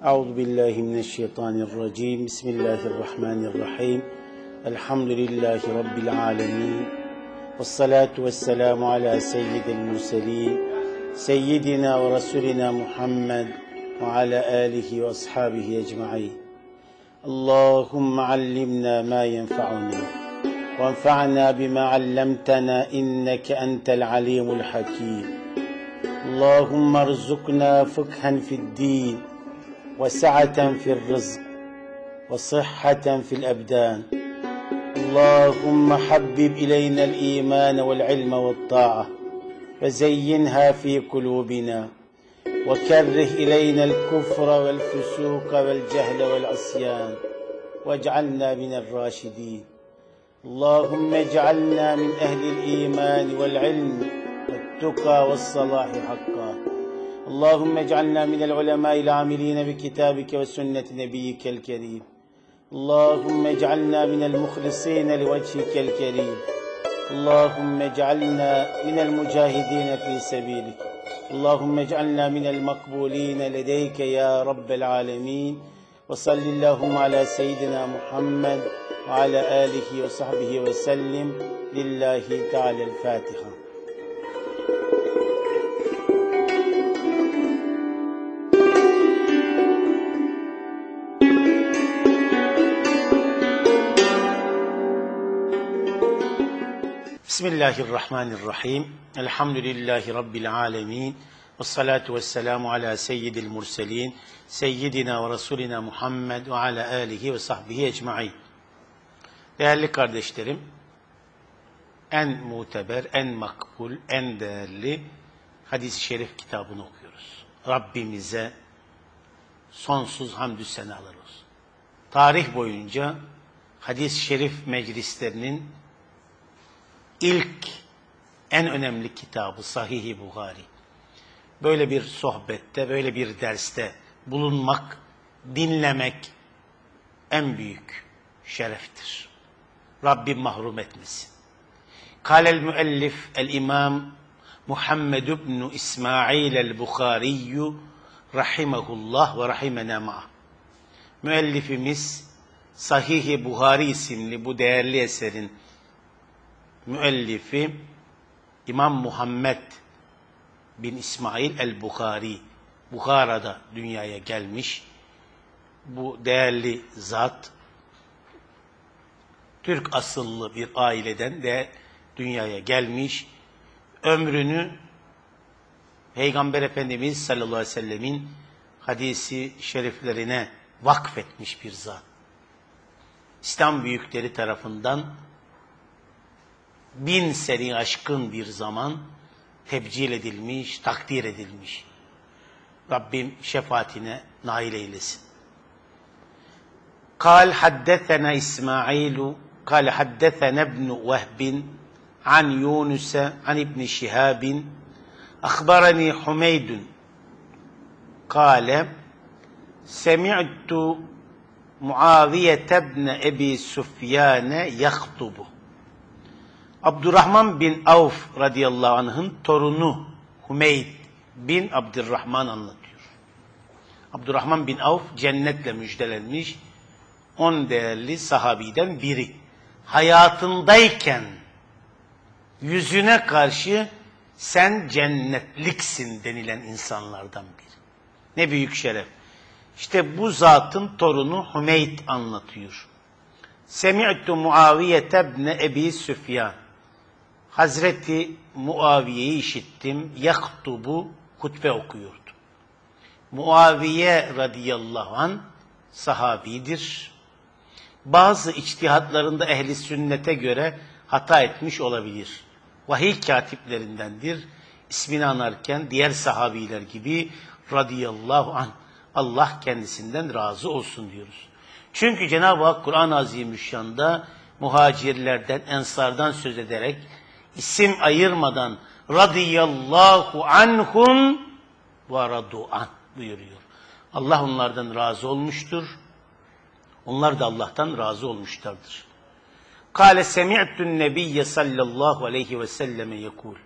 Euzu billahi mineşşeytanirracim. Bismillahirrahmanirrahim. Elhamdülillahi rabbil alamin. Ves salatu vesselamu ala seyyidil murselin. Seyyidina ve rasulina Muhammed ve ala alihi ve ashabihi ecmaîn. Allahumme allimna ma yenfa'una ve enfa'na bima 'allamtana inneke entel alimul hakim. Allahumme erzukna fıkhan fi'd-din وسعة في الرزق وصحة في الأبدان اللهم حبب إلينا الإيمان والعلم والطاعة وزينها في قلوبنا وكره إلينا الكفر والفسوق والجهل والعصيان واجعلنا من الراشدين اللهم اجعلنا من أهل الإيمان والعلم والتقى والصلاح حقا اللهم اجعلنا من العلماء العاملين بكتابك وسنة نبيك الكريم اللهم اجعلنا من المخلصين لوجهك الكريم اللهم اجعلنا من المجاهدين في سبيلك اللهم اجعلنا من المقبولين لديك يا رب العالمين وصل اللهم على سيدنا محمد وعلى آله وصحبه وسلم لله تعالى الفاتحة. Bismillahirrahmanirrahim. Elhamdülillahi Rabbil alemin. Vessalatu vesselamu ala seyyidil murselin. Seyyidina ve Resulina Muhammed ve ala alihi ve sahbihi ecmaîn. Değerli kardeşlerim, en muteber, en makbul, en değerli hadis-i şerif kitabını okuyoruz. Rabbimize sonsuz hamdü senalar olsun. Tarih boyunca hadis-i şerif meclislerinin İlk, en önemli kitabı Sahih-i Buhari. Böyle bir sohbette, böyle bir derste bulunmak, dinlemek en büyük şereftir. Rabbim mahrum etmesin. Kâlel müellif el-imam Muhammed ibn İsmail el-Bukhariyyü rahimahullah ve rahimena ma'ah. Müellifimiz Sahih-i Buhari isimli bu değerli eserin müellifi İmam Muhammed bin İsmail el-Bukhari, Bukhara'da dünyaya gelmiş bu değerli zat, Türk asıllı bir aileden de dünyaya gelmiş, ömrünü Peygamber Efendimiz sallallahu aleyhi ve sellemin hadisi şeriflerine vakfetmiş bir zat. İslam büyükleri tarafından 1000 sene aşkın bir zaman tebcil edilmiş, takdir edilmiş. Rabbim şefaatine nail eylesin. Kal haddethena İsmailu, kal haddethena ibn Vehbin, an Yunus'a, an ibn Şihabin, akhbarani Humeydun, kale, semi'tu Muaviye ibn Ebi Süfyan'e yaktubu. Abdurrahman bin Avf radıyallahu anh'ın torunu Hümeyd bin Abdurrahman anlatıyor. Abdurrahman bin Avf cennetle müjdelenmiş 10 değerli sahabiden biri. Hayatındayken yüzüne karşı sen cennetliksin denilen insanlardan biri. Ne büyük şeref. İşte bu zatın torunu Hümeyd anlatıyor. Semi'tu Muaviye ibn Ebi Süfyan. Hazreti Muaviye'yi işittim. Yaktubu, hutbe okuyordu. Muaviye radıyallahu anh sahabidir. Bazı içtihatlarında ehli sünnete göre hata etmiş olabilir. Vahiy katiplerindendir. İsmini anarken diğer sahabiler gibi radıyallahu anh, Allah kendisinden razı olsun diyoruz. Çünkü Cenab-ı Hak Kur'an-ı Azimüşşan'da muhacirlerden, ensardan söz ederek isim ayırmadan radıyallahu anhum ve radu an buyuruyor. Allah onlardan razı olmuştur. Onlar da Allah'tan razı olmuşlardır. Kâle semi'tun nebiyye sallallahu aleyhi ve selleme yekûl.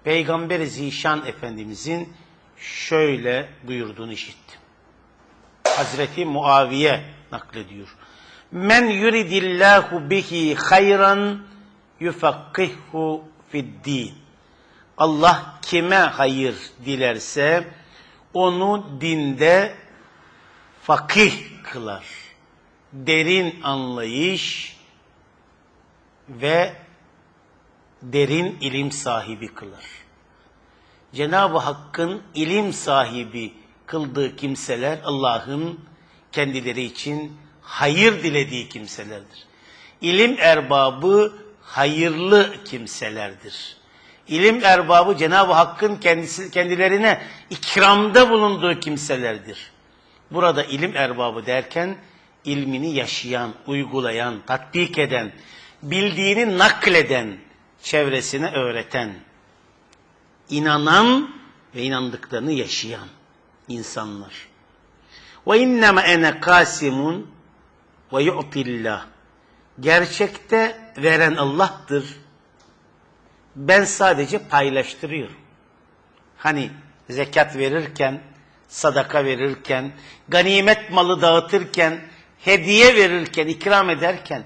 Peygamber-i Zişan Efendimizin şöyle buyurduğunu işittim. Hazreti Muaviye naklediyor. Men yuridillahu bihi hayran yufakkihhu fi'd-din. Allah kime hayır dilerse onu dinde fakih kılar. Derin anlayış ve derin ilim sahibi kılar. Cenab-ı Hakk'ın ilim sahibi kıldığı kimseler Allah'ın kendileri için hayır dilediği kimselerdir. İlim erbabı hayırlı kimselerdir. İlim erbabı Cenab-ı Hakk'ın kendilerine ikramda bulunduğu kimselerdir. Burada ilim erbabı derken ilmini yaşayan, uygulayan, tatbik eden, bildiğini nakleden, çevresine öğreten, inanan ve inandıklarını yaşayan insanlar. Ve innema ene kasimun ve yu'tillah. Gerçekte veren Allah'tır. Ben sadece paylaştırıyorum. Hani zekat verirken, sadaka verirken, ganimet malı dağıtırken, hediye verirken, ikram ederken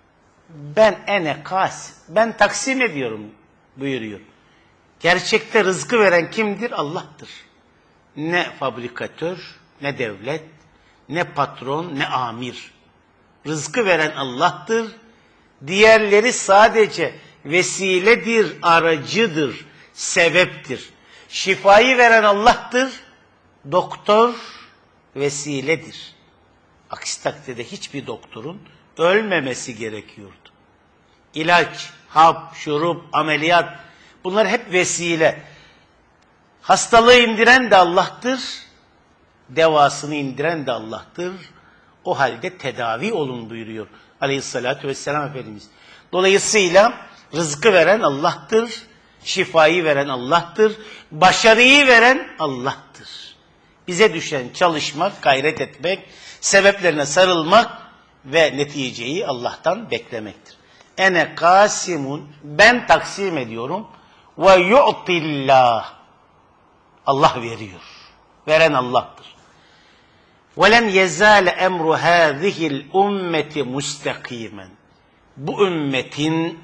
ben taksim ediyorum buyuruyor. Gerçekte rızkı veren kimdir? Allah'tır. Ne fabrikatör, ne devlet, ne patron, ne amir. Rızkı veren Allah'tır. Diğerleri sadece vesiledir, aracıdır, sebeptir. Şifayı veren Allah'tır. Doktor vesiledir. Aksi takdirde hiçbir doktorun ölmemesi gerekiyordu. İlaç, hap, şurup, ameliyat bunlar hep vesile. Hastalığı indiren de Allah'tır. Devasını indiren de Allah'tır. O halde tedavi olun buyuruyor Aleyhissalatü vesselam Efendimiz. Dolayısıyla rızkı veren Allah'tır. Şifayı veren Allah'tır. Başarıyı veren Allah'tır. Bize düşen çalışmak, gayret etmek, sebeplerine sarılmak ve neticeyi Allah'tan beklemektir. Ene kasimun, ben taksim ediyorum. Ve yu'tillah, Allah veriyor. Veren Allah'tır. وَلَنْ يَزَالَ اَمْرُ هَذِهِ الْاُمَّةِ مُسْتَقِيمًا. Bu ümmetin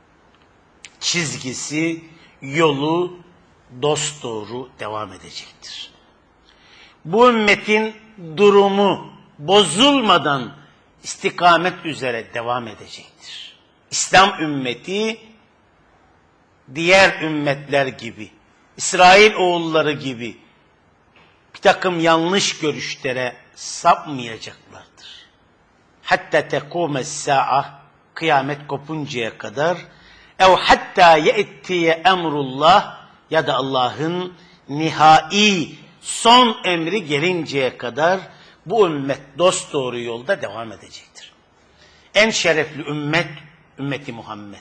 çizgisi, yolu dosdoğru devam edecektir. Bu ümmetin durumu bozulmadan istikamet üzere devam edecektir. İslam ümmeti diğer ümmetler gibi, İsrail oğulları gibi bir takım yanlış görüşlere sapmayacaklardır. Hatta tekûmes sa'a, kıyamet kopuncaya kadar, ev hatta ye'tiye emrullah, ya da Allah'ın nihai son emri gelinceye kadar bu ümmet dosdoğru yolda devam edecektir. En şerefli ümmet, ümmeti Muhammed.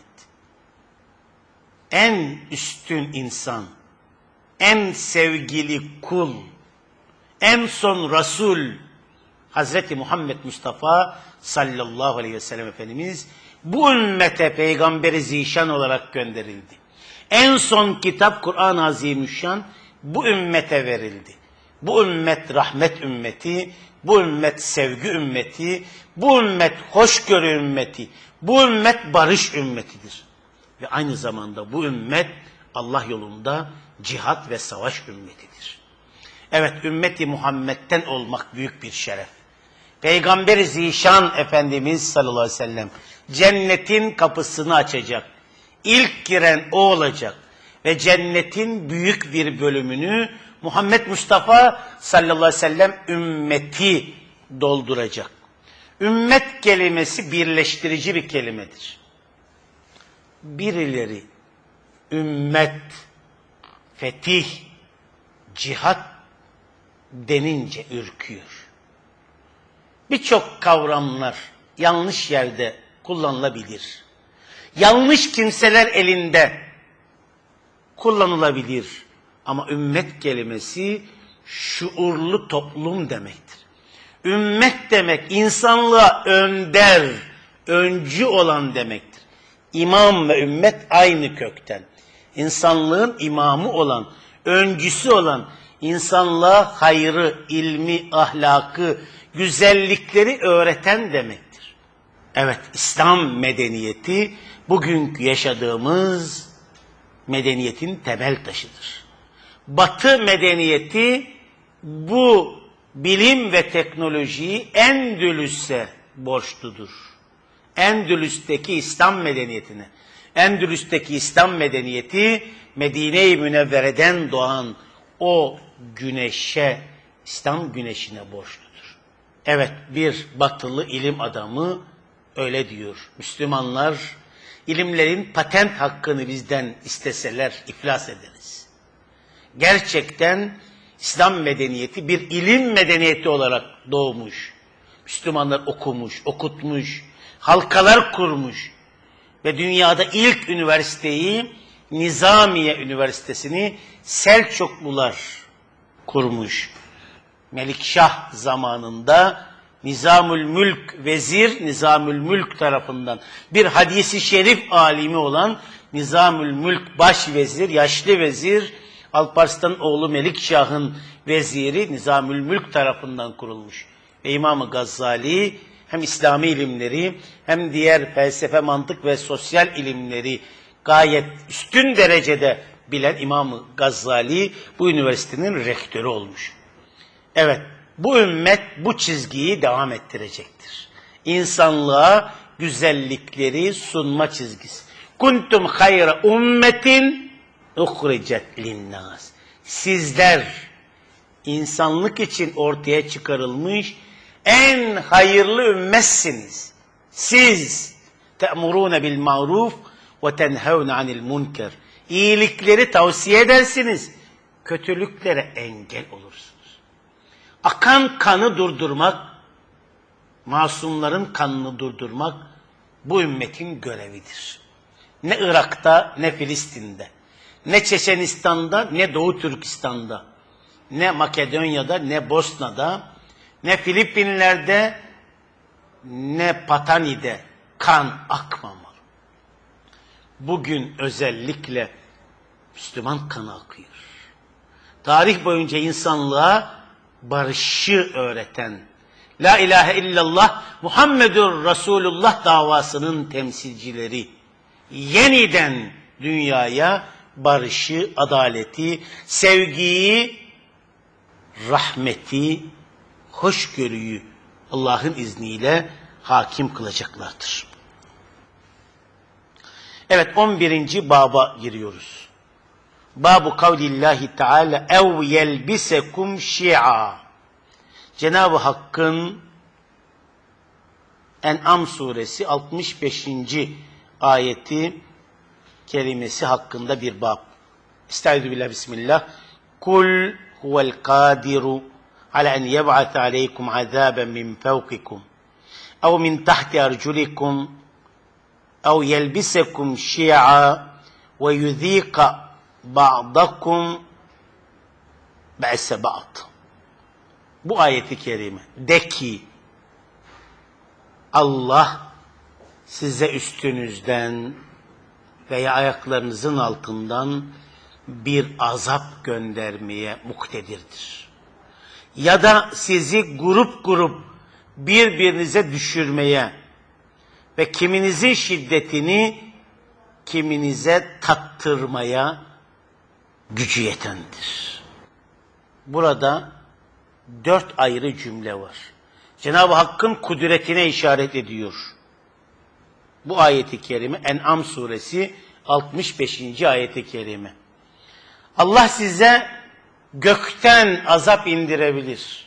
En üstün insan, en sevgili kul, en son Resul, Hazreti Muhammed Mustafa sallallahu aleyhi ve sellem Efendimiz bu ümmete peygamberi zişan olarak gönderildi. En son kitap Kur'an-ı Azimüşşan bu ümmete verildi. Bu ümmet rahmet ümmeti, bu ümmet sevgi ümmeti, bu ümmet hoşgörü ümmeti, bu ümmet barış ümmetidir. Ve aynı zamanda bu ümmet Allah yolunda cihat ve savaş ümmetidir. Evet, ümmeti Muhammed'den olmak büyük bir şeref. Peygamber-i Zişan Efendimiz sallallahu aleyhi ve sellem cennetin kapısını açacak. İlk giren o olacak. Ve cennetin büyük bir bölümünü Muhammed Mustafa sallallahu aleyhi ve sellem ümmeti dolduracak. Ümmet kelimesi birleştirici bir kelimedir. Birileri ümmet, fetih, cihat denince ürküyor. Birçok kavramlar yanlış yerde kullanılabilir. Yanlış kimseler elinde kullanılabilir. Ama ümmet kelimesi şuurlu toplum demektir. Ümmet demek insanlığa önder, öncü olan demektir. İmam ve ümmet aynı kökten. İnsanlığın imamı olan, öncüsü olan, insanlığa hayrı, ilmi, ahlakı, güzellikleri öğreten demektir. Evet, İslam medeniyeti bugünkü yaşadığımız medeniyetin temel taşıdır. Batı medeniyeti bu bilim ve teknolojiyi Endülüs'e borçludur. Endülüs'teki İslam medeniyetine. Endülüs'teki İslam medeniyeti Medine-i Münevvere'den doğan o güneşe, İslam güneşine borçludur. Evet, bir batılı ilim adamı öyle diyor. Müslümanlar ilimlerin patent hakkını bizden isteseler iflas ederiz. Gerçekten İslam medeniyeti bir ilim medeniyeti olarak doğmuş. Müslümanlar okumuş, okutmuş, halkalar kurmuş ve dünyada ilk üniversiteyi, Nizamiye Üniversitesi'ni Selçuklular kurmuş. Melikşah zamanında Nizamül Mülk vezir, Nizamül Mülk tarafından bir hadisi şerif alimi olan Nizamül Mülk başvezir, yaşlı vezir, Alparslan oğlu Melikşah'ın veziri Nizamül Mülk tarafından kurulmuş. Ve İmam-ı Gazali hem İslami ilimleri hem diğer felsefe, mantık ve sosyal ilimleri gayet üstün derecede bilen İmam-ı Gazali bu üniversitenin rektörü olmuş. Evet, bu ümmet bu çizgiyi devam ettirecektir. İnsanlığa güzellikleri sunma çizgisi. Kuntum hayra ummetin uhricet linnas. Sizler insanlık için ortaya çıkarılmış en hayırlı ümmetsiniz. Siz te'murûne bil ma'ruf ve tenhevne anil munker. İyilikleri tavsiye edersiniz, kötülüklere engel olursunuz. Akan kanı durdurmak, masumların kanını durdurmak bu ümmetin görevidir. Ne Irak'ta, ne Filistin'de, ne Çeçenistan'da, ne Doğu Türkistan'da, ne Makedonya'da, ne Bosna'da, ne Filipinler'de, ne Patani'de kan akmamalı. Bugün özellikle Müslüman kanı akıyor. Tarih boyunca insanlığa barışı öğreten, La ilahe illallah Muhammedur Resulullah davasının temsilcileri yeniden dünyaya barışı, adaleti, sevgiyi, rahmeti, hoşgörüyü Allah'ın izniyle hakim kılacaklardır. Evet, 11. baba giriyoruz. Babu kavlillahi teala ev yelbisekum şi'a. Cenab-ı Hakk'ın En'am suresi 65. ayeti kerimesi hakkında bir bab. Estağfirullah, bismillah. Kul huvel kadiru ala en yeb'ate aleykum azaben min fevkikum ev min tahti arculikum ev yelbisekum şi'a ve yuzika ba'dakum be'se ba'd. Bu ayeti kerime de ki Allah size üstünüzden veya ayaklarınızın altından bir azap göndermeye muktedirdir. Ya da sizi grup grup birbirinize düşürmeye ve kiminizin şiddetini kiminize tattırmaya gücü yetendir. Burada 4 ayrı cümle var. Cenab-ı Hakk'ın kudretine işaret ediyor. Bu ayeti kerime En'am suresi 65. ayeti kerime. Allah size gökten azap indirebilir.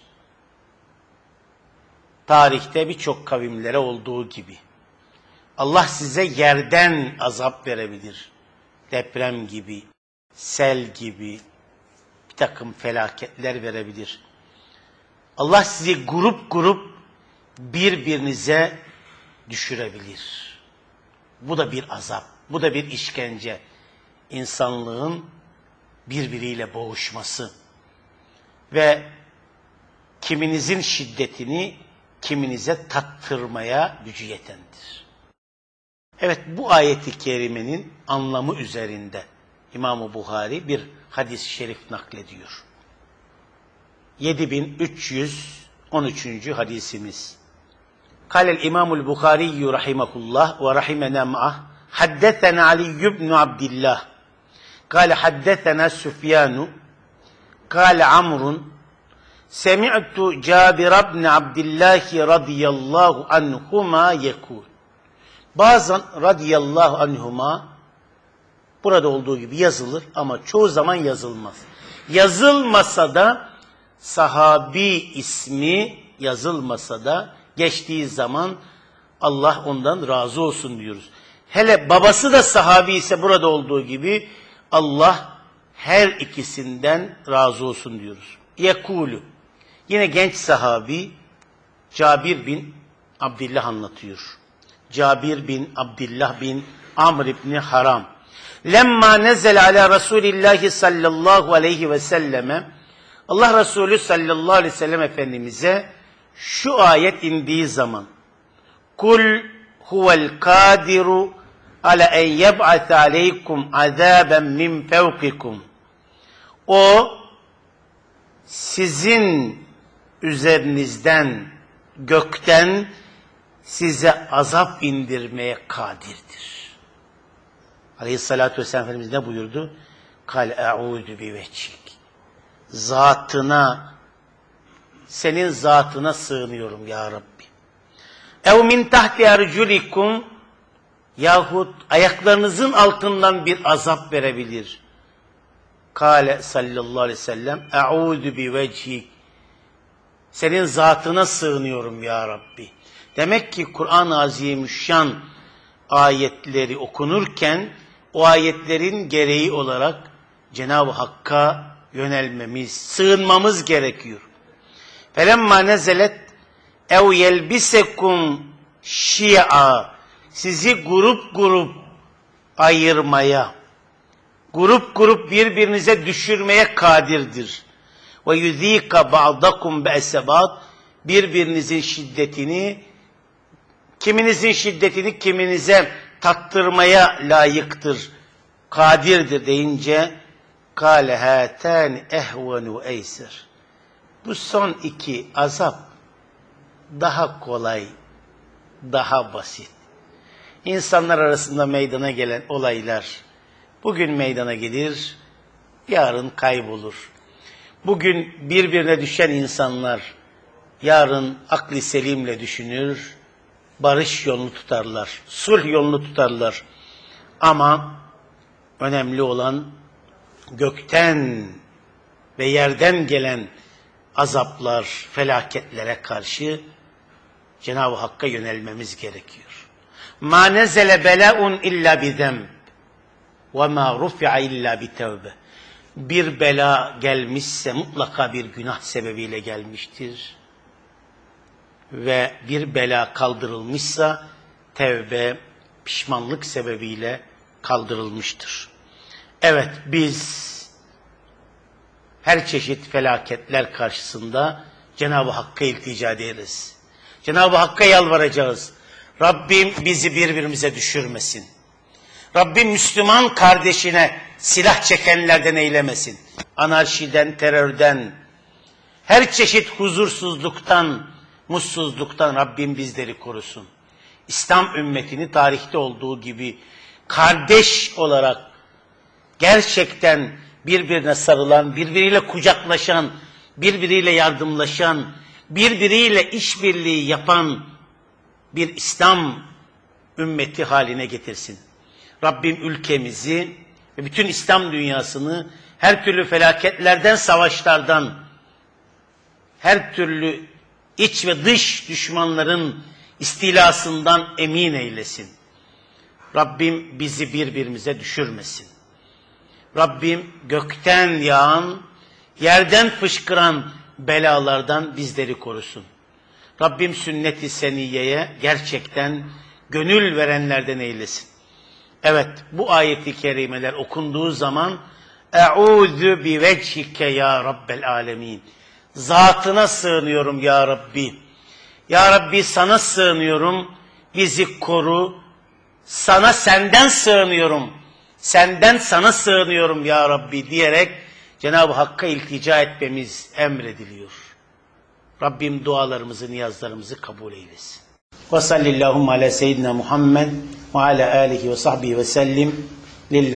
Tarihte birçok kavimlere olduğu gibi. Allah size yerden azap verebilir. Deprem gibi, sel gibi bir takım felaketler verebilir. Allah sizi grup grup birbirinize düşürebilir. Bu da bir azap, bu da bir işkence. İnsanlığın birbiriyle boğuşması ve kiminizin şiddetini kiminize tattırmaya gücü yetendir. Evet, bu ayeti kerimenin anlamı üzerinde İmam-ı Buhari bir hadis-i şerif naklediyor. 7313. hadisimiz. Kâlel İmamul Bukhari rahimahullah ve rahimena ma'ah. Haddetena Ali ibn Abdillah. Kâle haddetena Süfyanu. Kâle Amrun. Semi'tu Cabir ibn Abdillah radıyallahu anhuma yekûl. Bazen radıyallahu anhuma burada olduğu gibi yazılır ama çoğu zaman yazılmaz. Yazılmasa da sahabi ismi yazılmasa da geçtiği zaman Allah ondan razı olsun diyoruz. Hele babası da sahabi ise burada olduğu gibi Allah her ikisinden razı olsun diyoruz. Yekulu. Yine genç sahabi Cabir bin Abdillah anlatıyor. Cabir bin Abdillah bin Amr ibn Haram. Lemma nezel ala Resulillahi sallallahu aleyhi ve selleme, Allah Resulü sallallahu aleyhi ve sellem Efendimiz'e şu ayet indiği zaman, Kul huvel kadiru ala en yeb'ate aleykum azaben min fevkikum. O sizin üzerinizden, gökten size azap indirmeye kadirdir. Aleyhissalatü vesselam Efendimiz ne buyurdu? Kal e'udu bi vecik. Zatına, senin zatına sığınıyorum ya Rabbi. Ev min tahti erculikum, yahut ayaklarınızın altından bir azap verebilir. Kale sallallahu aleyhi ve sellem e'udu bi vecik. Senin zatına sığınıyorum ya Rabbi. Demek ki Kur'an-ı Azimüşşan ayetleri okunurken o ayetlerin gereği olarak Cenab-ı Hakk'a yönelmemiz, sığınmamız gerekiyor. Felemma nezelet ev yelbisekum şi'a, sizi grup grup ayırmaya, grup grup birbirinize düşürmeye kadirdir. Ve yuzika ba'dakum be'sebat, birbirinizin şiddetini, kiminizin şiddetini kiminize tattırmaya layıktır, kadirdir deyince kâle hâtâni ehvenu eyser. Bu son iki azap daha kolay, daha basit. İnsanlar arasında meydana gelen olaylar bugün meydana gelir, yarın kaybolur. Bugün birbirine düşen insanlar yarın akli selimle düşünür, barış yolunu tutarlar, sulh yolunu tutarlar. Ama önemli olan gökten ve yerden gelen azaplar, felaketlere karşı Cenab-ı Hakk'a yönelmemiz gerekiyor. مَا نَزَلَ بَلَاءٌ اِلَّا بِذَنْبٍ وَمَا رُفِعَ اِلَّا بِتَوْبَةٍ. Bir bela gelmişse mutlaka bir günah sebebiyle gelmiştir. Ve bir bela kaldırılmışsa tevbe, pişmanlık sebebiyle kaldırılmıştır. Evet, biz her çeşit felaketler karşısında Cenab-ı Hakk'a iltica ederiz. Cenab-ı Hakk'a yalvaracağız. Rabbim bizi birbirimize düşürmesin. Rabbim Müslüman kardeşine silah çekenlerden eylemesin. Anarşiden, terörden, her çeşit huzursuzluktan, mutsuzluktan Rabbim bizleri korusun. İslam ümmetini tarihte olduğu gibi kardeş olarak gerçekten birbirine sarılan, birbiriyle kucaklaşan, birbiriyle yardımlaşan, birbiriyle işbirliği yapan bir İslam ümmeti haline getirsin. Rabbim ülkemizi ve bütün İslam dünyasını her türlü felaketlerden, savaşlardan, her türlü iç ve dış düşmanların istilasından emin eylesin. Rabbim bizi birbirimize düşürmesin. Rabbim gökten yağan, yerden fışkıran belalardan bizleri korusun. Rabbim sünnet-i seniyeye gerçekten gönül verenlerden eylesin. Evet, bu ayeti kerimeler okunduğu zaman e'udhu bi vechike ya Rabbel alemin. Zatına sığınıyorum ya Rabbi. Ya Rabbi sana sığınıyorum, bizi koru. Senden sığınıyorum. Senden sana sığınıyorum ya Rabbi diyerek Cenab-ı Hakk'a iltica etmemiz emrediliyor. Rabbim dualarımızı, niyazlarımızı kabul eylesin. Ve sallallahu ala seyyidina Muhammed ve ala alihi ve sahbihi ve sellim.